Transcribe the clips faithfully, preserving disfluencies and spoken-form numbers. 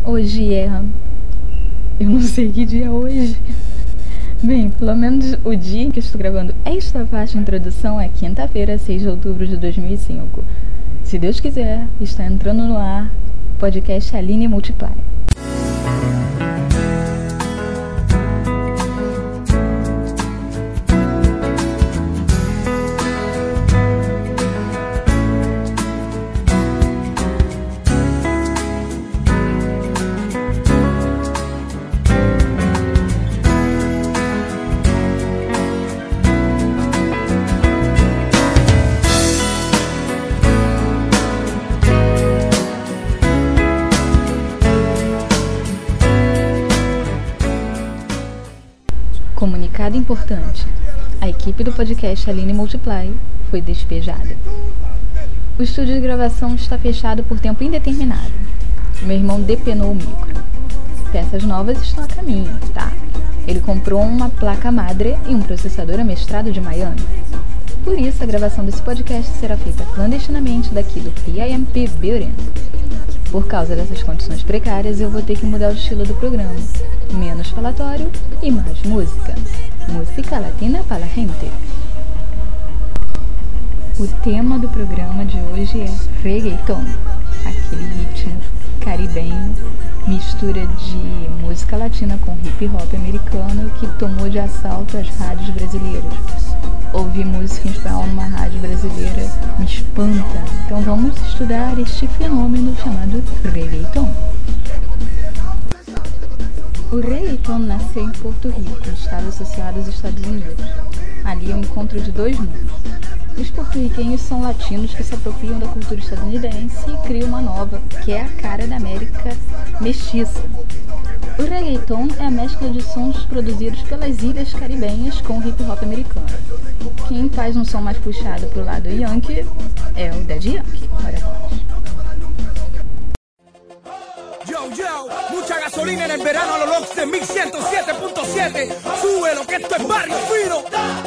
Hoje é... Eu não sei que dia é hoje. Bem, pelo menos o dia em que eu estou gravando esta faixa de introdução é quinta-feira, seis de outubro de dois mil e cinco. Se Deus quiser, está entrando no ar o podcast Aline Multiply. Comunicado importante. A equipe do podcast Aline Multiply foi despejada. O estúdio de gravação está fechado por tempo indeterminado. Meu irmão depenou o micro. Peças novas estão a caminho, tá? Ele comprou uma placa madre e um processador amestrado de Miami. Por isso, a gravação desse podcast será feita clandestinamente daqui do P I M P Building. Por causa dessas condições precárias, eu vou ter que mudar o estilo do programa. Menos falatório e mais música. Música latina para la gente. O tema do programa de hoje é reggaeton, aquele ritmo caribenho, mistura de música latina com hip hop americano que tomou de assalto as rádios brasileiras. Ouvir música em espanhol numa rádio brasileira me espanta. Então vamos estudar este fenômeno chamado reggaeton. O reggaeton nasceu em Porto Rico, um estado associado aos Estados Unidos. Ali é o encontro de dois mundos. Os porto-riquenhos são latinos que se apropriam da cultura estadunidense e criam uma nova, que é a cara da América mestiça. O reggaeton é a mescla de sons produzidos pelas ilhas caribenhas com o hip hop americano. Quem faz um som mais puxado pro lado yankee é o Daddy Yankee. Ora vamos. Yo, yo, mucha gasolina en el verano a lo Lox de mil ciento siete punto siete. Súbelo que esto es barrio fino.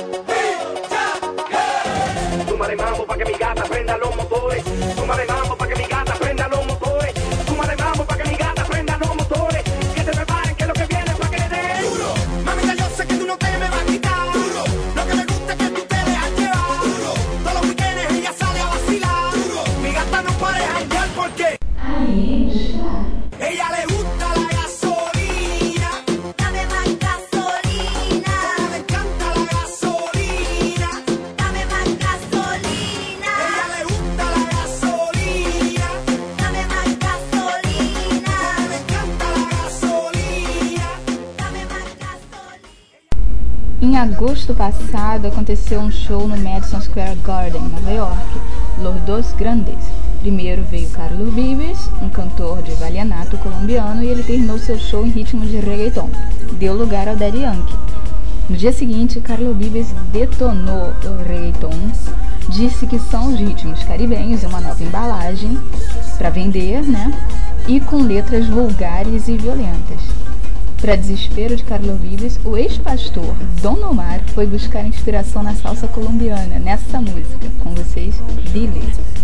Súmale mambo pa' que mi gata prenda los motores. Súmale mambo pa' que mi gata prenda los motores. Súmale mambo pa' que mi gata prenda los motores. Que se preparen que lo que viene pa' que le den duro. Mamita, yo sé que tú no te me vas a quitar duro. Lo que me gusta es que tú te dejas llevar duro. Todos los weekendes ella sale a vacilar duro. Mi gata no para de janguear porque ella le gusta la gasolina. Dame más gasolina. Le encanta la gasolina. Dame más gasolina. Ella le gusta la gasolina. Dame más gasolina. Le encanta la gasolina. Dame más gasolina. Em agosto passado, aconteceu um show no Madison Square Garden, Nova York, Los Dos Grandes. Primeiro veio Carlos Vives, um cantor de vallenato colombiano, e ele terminou seu show em ritmo de reggaeton. Deu lugar ao Daddy Yankee. No dia seguinte, Carlos Vives detonou o reggaeton, disse que são os ritmos caribenhos e uma nova embalagem para vender, né? E com letras vulgares e violentas. Para desespero de Carlos Vives, o ex-pastor Don Omar foi buscar inspiração na salsa colombiana, nessa música. Com vocês, Dile.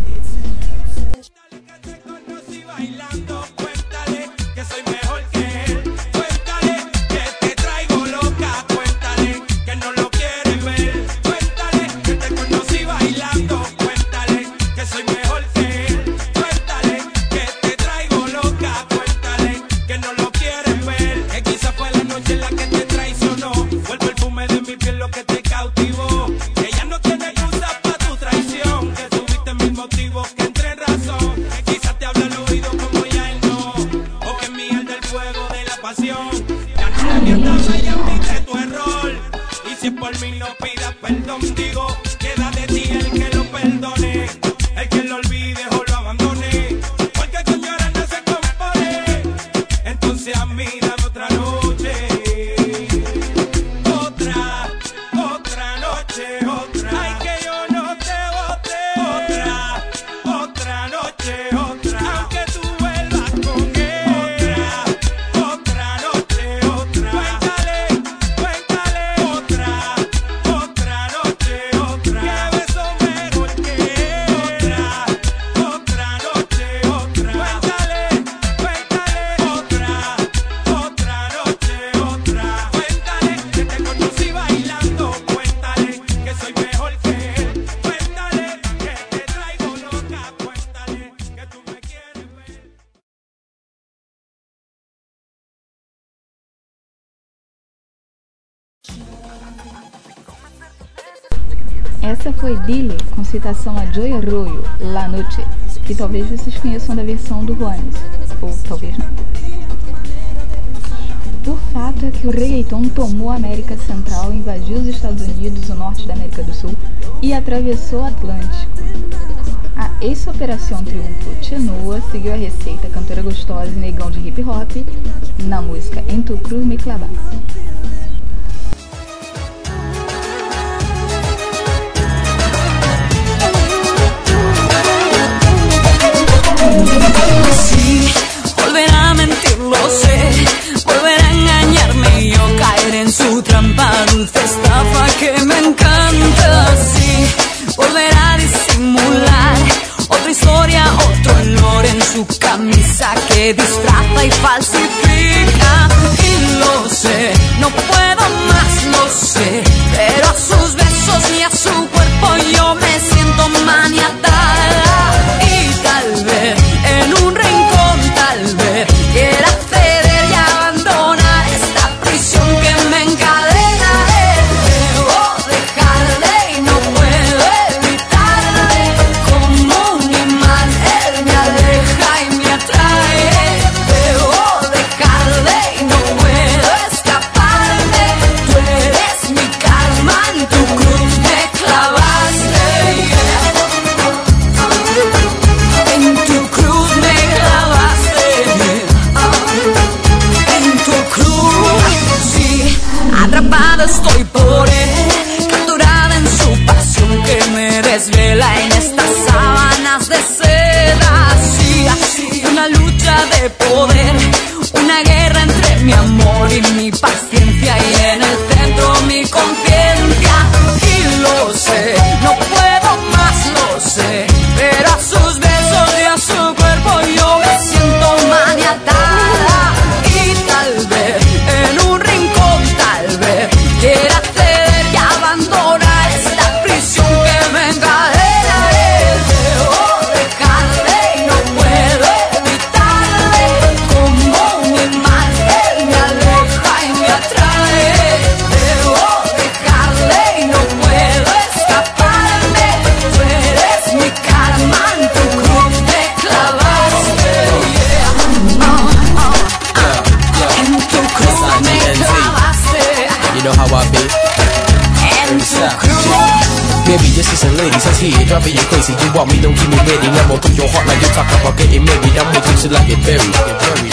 Bailando, cuéntale que soy mejor que él. Cuéntale que te traigo loca. Cuéntale que no lo quieres ver. Cuéntale que te conocí bailando. Cuéntale que soy mejor que él. Cuéntale que te traigo loca. Cuéntale que no lo quieres ver. Que quizá fue la noche en la que te traicionó. Fue el perfume de mi piel lo que te cautivó. Que ya no tiene excusa para tu traición. Que tuviste mil motivos que entre Essa foi Dile, com citação a Joey Arroyo, La Noche, que talvez vocês conheçam da versão do Juanes, ou talvez não. O fato é que o reggaeton tomou a América Central, invadiu os Estados Unidos, o norte da América do Sul e atravessou o Atlântico. A ex-Operação Triunfo Chenoa seguiu a receita cantora gostosa e negão de hip hop na música En Tu Cruz Me Clavaste. Sí, volverá a mentir, lo sé, volverá a engañarme y yo caer en su trampa, dulce estafa que me encanta. Sí, volverá a disimular otra historia, otro olor en su camisa que disfraza y falsifica. Y lo sé, no puedo más, lo sé, pero a sus besos y a su cuerpo yo me siento maniatada. Y tal vez en un rincón, tal vez quiera ceder y abandonar esta prisión que me encadena. Debo dejarle y no puedo evitarle. Como un imán él me aleja y me atrae. Debo dejarle y no puedo escaparme. Tú eres mi karma, en tu cruz me clavaste. En tu cruz me clavaste. En tu cruz, sí, atrapada estoy por él, capturada en su pasión que me desvela en estas sábanas de seda. Sí, así una lucha de poder, una guerra entre mi amor y mi paciencia, y en el centro mi conciencia. Y lo sé, no puedo más, lo sé, pero a sus besos y a su cuerpo yo me siento maniatada. Y tal vez en un rincón, tal vez quiera ceder y abandonar esta prisión que me encadena. Debo dejarle y no puedo evitarle. Como un imán él me aleja y me atrae. Debo dejarle y no puedo escaparme. Tú eres mi karma, en tu cruz me clavaste. Yeah. Oh, oh, oh. En tu cruz me clavaste. You know how I be. En tu cruz. Maybe just listen, ladies, I see it driving you crazy. You want me, don't keep me ready. I'm on through your heart like you talk about getting married. I'm with you till I get buried. Get buried.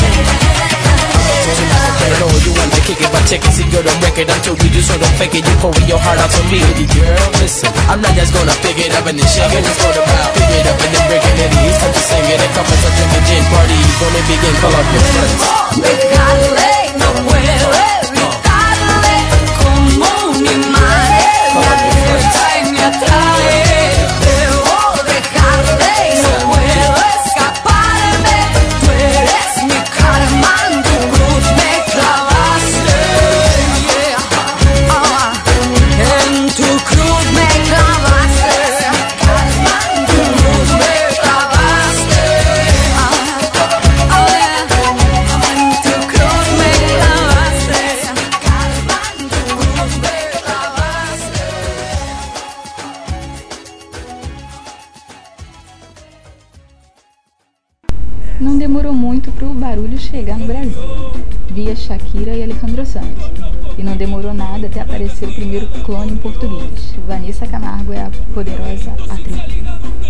I know you want to kick it, but check it, see you're the record. I told you you so don't fake it. You pouring your heart out to me, baby girl. Listen, I'm not just gonna pick it up and then shake it. It's gonna round, pick it up and then break it. It's time to sing it. A couple of drinking gin party, gonna begin. Call up your friends. Dejarle y no puedo evitarle. Como un imán él me aleja y me atrae. Debo dejarle y no puedo escaparme. Tú eres mi karma, en tu cruz me clavaste. Yeah. Ah, en tu cruz me clavaste. Karma, en tu cruz me clavaste. Ah, oh yeah. En tu cruz me clavaste. Karma, en tu cruz me clavaste. Não demorou muito para o barulho chegar no Brasil, via Shakira e Alejandro Sanz. E não demorou nada até aparecer o primeiro clone em português. Vanessa Camargo é a poderosa atriz.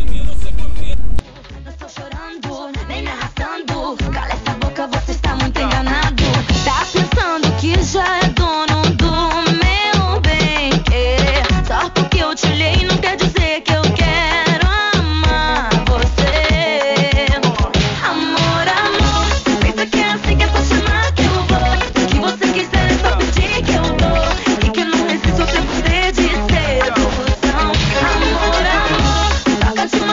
Estou chorando, vem me arrastando. Cala essa boca, você está muito enganado. Tá pensando que já é dono do meu bem querer. Só porque eu te olhei não quer dizer que eu quero amar você. Amor, amor, pensa que é assim que é só chamar que eu vou. Se você quiser é só pedir que eu dou. E que eu não resisto ao tempo de sedução. Amor, amor, toca demais.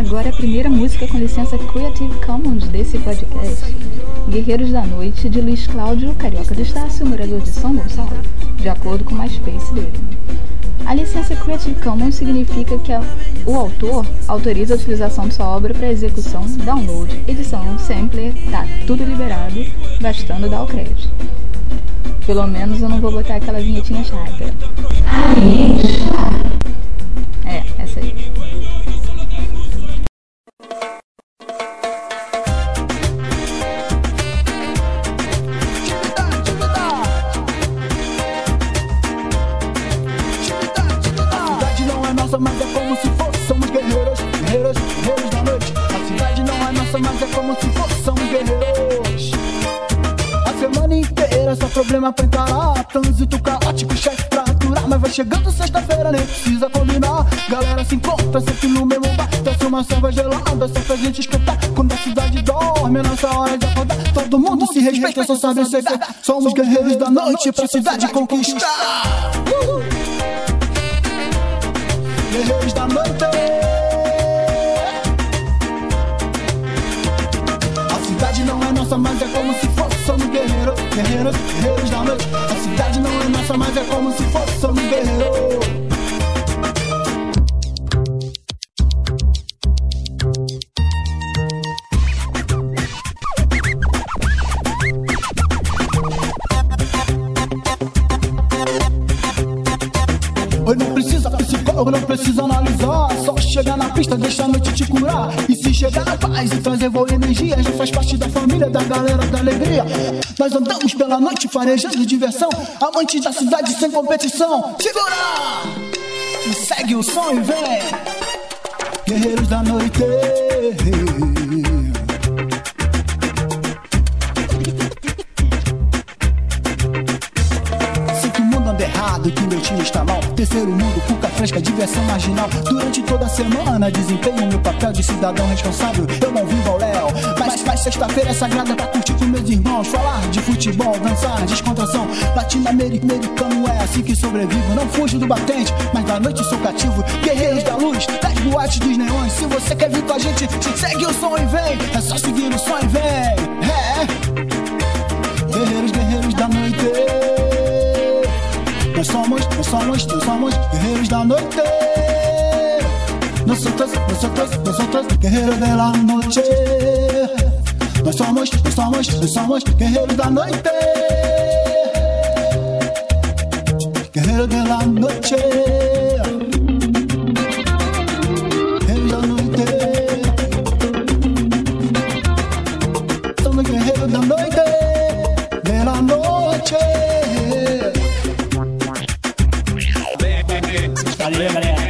agora a primeira música com licença Creative Commons desse podcast. Guerreiros da Noite, de Luiz Cláudio, carioca do Estácio, morador de São Gonçalo, de acordo com o MySpace dele. A licença Creative Commons significa que a, o autor autoriza a utilização de sua obra para execução, download, edição, sampler, tá tudo liberado, bastando dar o crédito. Pelo menos eu não vou botar aquela vinhetinha chata. É, essa aí. Mas é como se fôssemos guerreiros, guerreiros, guerreiros da noite. A cidade não é nossa, mas é como se fôssemos guerreiros. A semana inteira só problema pra encarar. Trânsito caótico, chefe pra aturar. Mas vai chegando sexta-feira, nem precisa combinar. Galera se encontra sempre no mesmo bar. Desce uma selva gelada, só pra gente escutar. Quando a cidade dorme, nossa hora de acordar. Todo mundo se respeita, só sabe aceitar. Somos guerreiros da noite pra cidade conquistar. uh! Guerreiros da noite. A cidade não é nossa, mas é como se fôssemos guerreiros, guerreiros, guerreiros da noite. A cidade não é nossa, mas é como se fôssemos guerreiros. Oi, não precisa psicólogo, não precisa analisar. Só chegar na pista, deixa a noite te curar. E se chegar na paz e trazer boa energia, já faz parte da família, da galera da alegria. Nós andamos pela noite farejando diversão, amantes da cidade sem competição. Segura! E segue o som e vem. Guerreiros da noite. Errado, que meu time está mal. Terceiro mundo, cuca fresca, diversão marginal. Durante toda a semana desempenho meu papel de cidadão responsável. Eu não vivo ao léu, mas, mas sexta-feira é sagrada pra curtir com meus irmãos. Falar de futebol, dançar, descontração. Latino-americano é assim que sobrevivo. Não fujo do batente, mas da noite sou cativo. Guerreiros da luz, das boates dos neões. Se você quer vir com a gente, segue o som e vem. É só seguir o som e vem. É. Guerreiros, guerreiros da noite. Nós somos, nós somos, nós somos guerreiros da noite. Nosotros, nosotros, nosotros, guerreiros da noite. Nós somos, nós somos, nós somos guerreiros da noite. Guerreiros da noite. Guerreiros da noite. Somos guerreiros da noite. Da noite. Valeu, galera.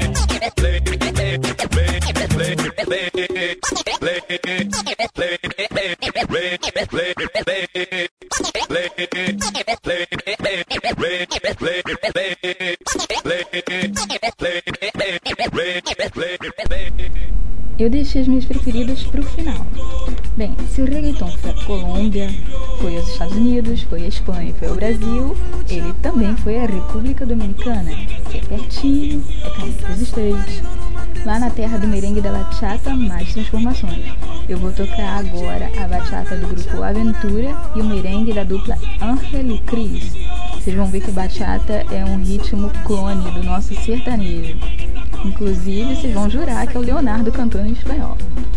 Eu deixei as minhas preferidas pro final. Bem, se o reggaeton foi a Colômbia, foi aos Estados Unidos, foi a Espanha e foi ao Brasil, ele também foi a República Dominicana, que é pertinho, é caminho dos estreitos. Lá na terra do merengue da bachata, mais transformações. Eu vou tocar agora a bachata do grupo Aventura e o merengue da dupla Ángel e Cris. Vocês vão ver que bachata é um ritmo clone do nosso sertanejo. Inclusive, vocês vão jurar que é o Leonardo cantando em espanhol.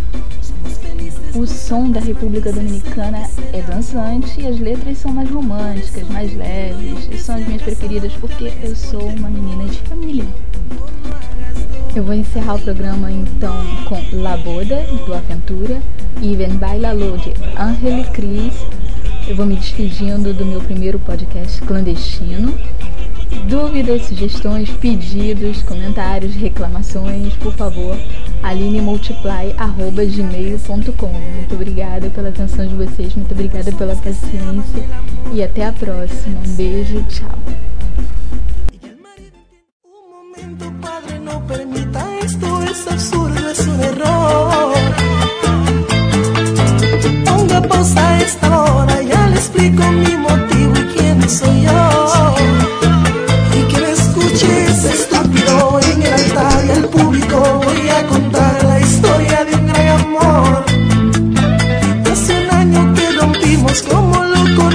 O som da República Dominicana é dançante e as letras são mais românticas, mais leves. E são as minhas preferidas porque eu sou uma menina de família. Eu vou encerrar o programa então com La Boda, do Aventura, e Ven Bailalo, de Ángel e Cris. Eu vou me despedindo do meu primeiro podcast clandestino. Dúvidas, sugestões, pedidos, comentários, reclamações, por favor, aline multiply arroba gmail ponto com. Muito obrigada pela atenção de vocês, muito obrigada pela paciência e até a próxima. Um beijo, tchau. Padre, no permita esto, es absurdo, es un error. Ponga pausa a esta hora, ya le explico mi motivo y quién soy yo. Y que me escuches estúpido en el altar y al público voy a contar la historia de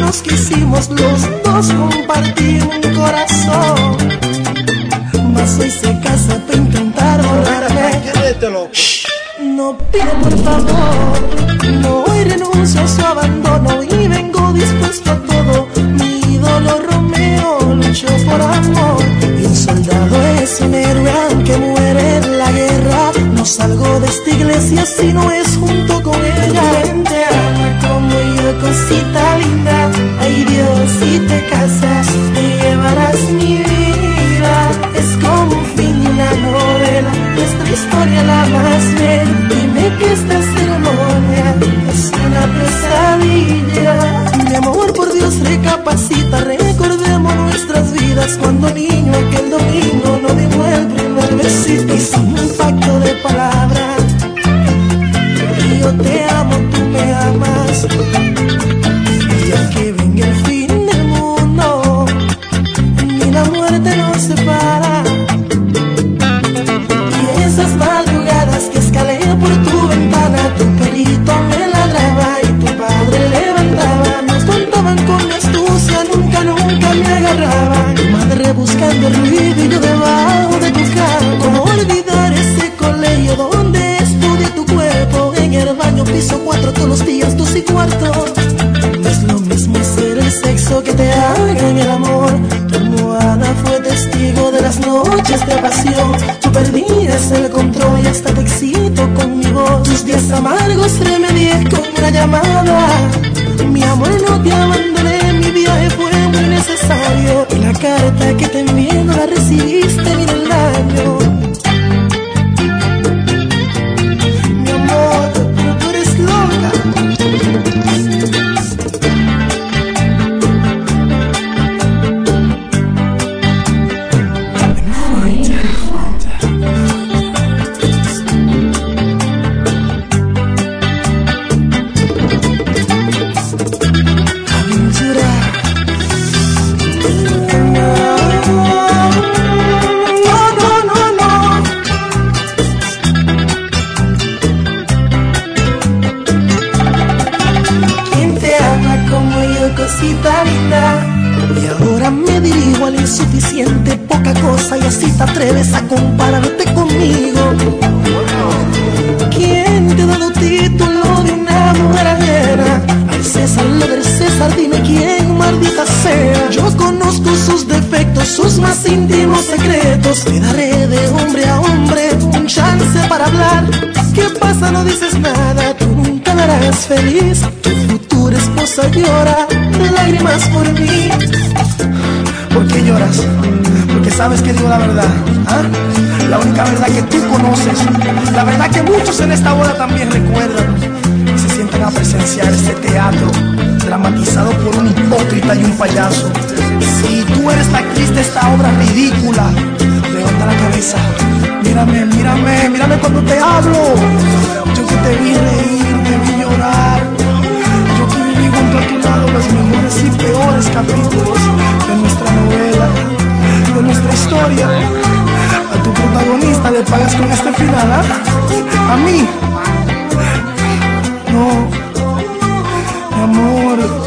nos quisimos los dos compartir un corazón. Mas hoy se casa para intentar borrarme. No pide por favor, no hoy renuncio a su abandono y vengo dispuesto a todo. Mi ídolo Romeo luchó por amor y un soldado es un héroe aunque muere en la guerra. No salgo de esta iglesia si no es junto con ella. Quien te ama como yo, cosita linda. Ay Dios, si te casas te llevarás mi vida. Es como un fin de una novela, nuestra historia la más bella. Dime que esta ceremonia es una pesadilla. Mi amor, por Dios, recapacita, recordemos nuestras vidas. Cuando niño aquel domingo nos dimos el primer besito. Hicimos un pacto de palabras, y yo te amo, tú me amas. Y aunque venga el fin del mundo, ni la muerte nos separa. Y esas madrugadas que escalé por tu ventana, tu perrito me ladraba y tu padre levantaba. Nos contaban con astucia, nunca, nunca me agarraban. Tu madre buscando el ruido y yo debajo de tu cama. ¿Cómo olvidar ese colegio donde estudié tu cuerpo? En el baño piso cuatro todos los días, dos y cuarto. No es lo mismo hacer el sexo que te hagan el amor. Tu almohada fue testigo de las noches de pasión. Tú perdías el control y hasta te excito con mi voz. Tus días amargos remedié con una llamada. Mi amor, no te abandoné, mi viaje fue muy necesario. Y la carta que te envié no la recibiste, mira el daño. Mi amor, pero tú eres loca. Cosita linda, y ahora me dirijo al insuficiente, poca cosa, y así te atreves a compararte conmigo. ¿Quién te ha dado título de una mujer ajena? Al César lo del César, dime quién, maldita sea. Yo conozco sus defectos, sus más íntimos secretos. Te daré de hombre a hombre un chance para hablar. ¿Qué pasa? No dices nada, tú nunca me harás feliz. Tu futura esposa llora de lágrimas por mí. ¿Por qué lloras? Porque sabes que digo la verdad, ¿ah? La única verdad que tú conoces, la verdad que muchos en esta boda también recuerdan y se sientan a presenciar este teatro dramatizado por un hipócrita y un payaso. Si tú eres la actriz de esta obra ridícula, levanta la cabeza, mírame, mírame, mírame cuando te hablo. Yo que te vi reír, te vi llorar, yo que viví junto a tu lado los mejores y peores capítulos de nuestra novela, de nuestra historia. A tu protagonista le pagas con este final, ¿ah? A mí no, mi amor.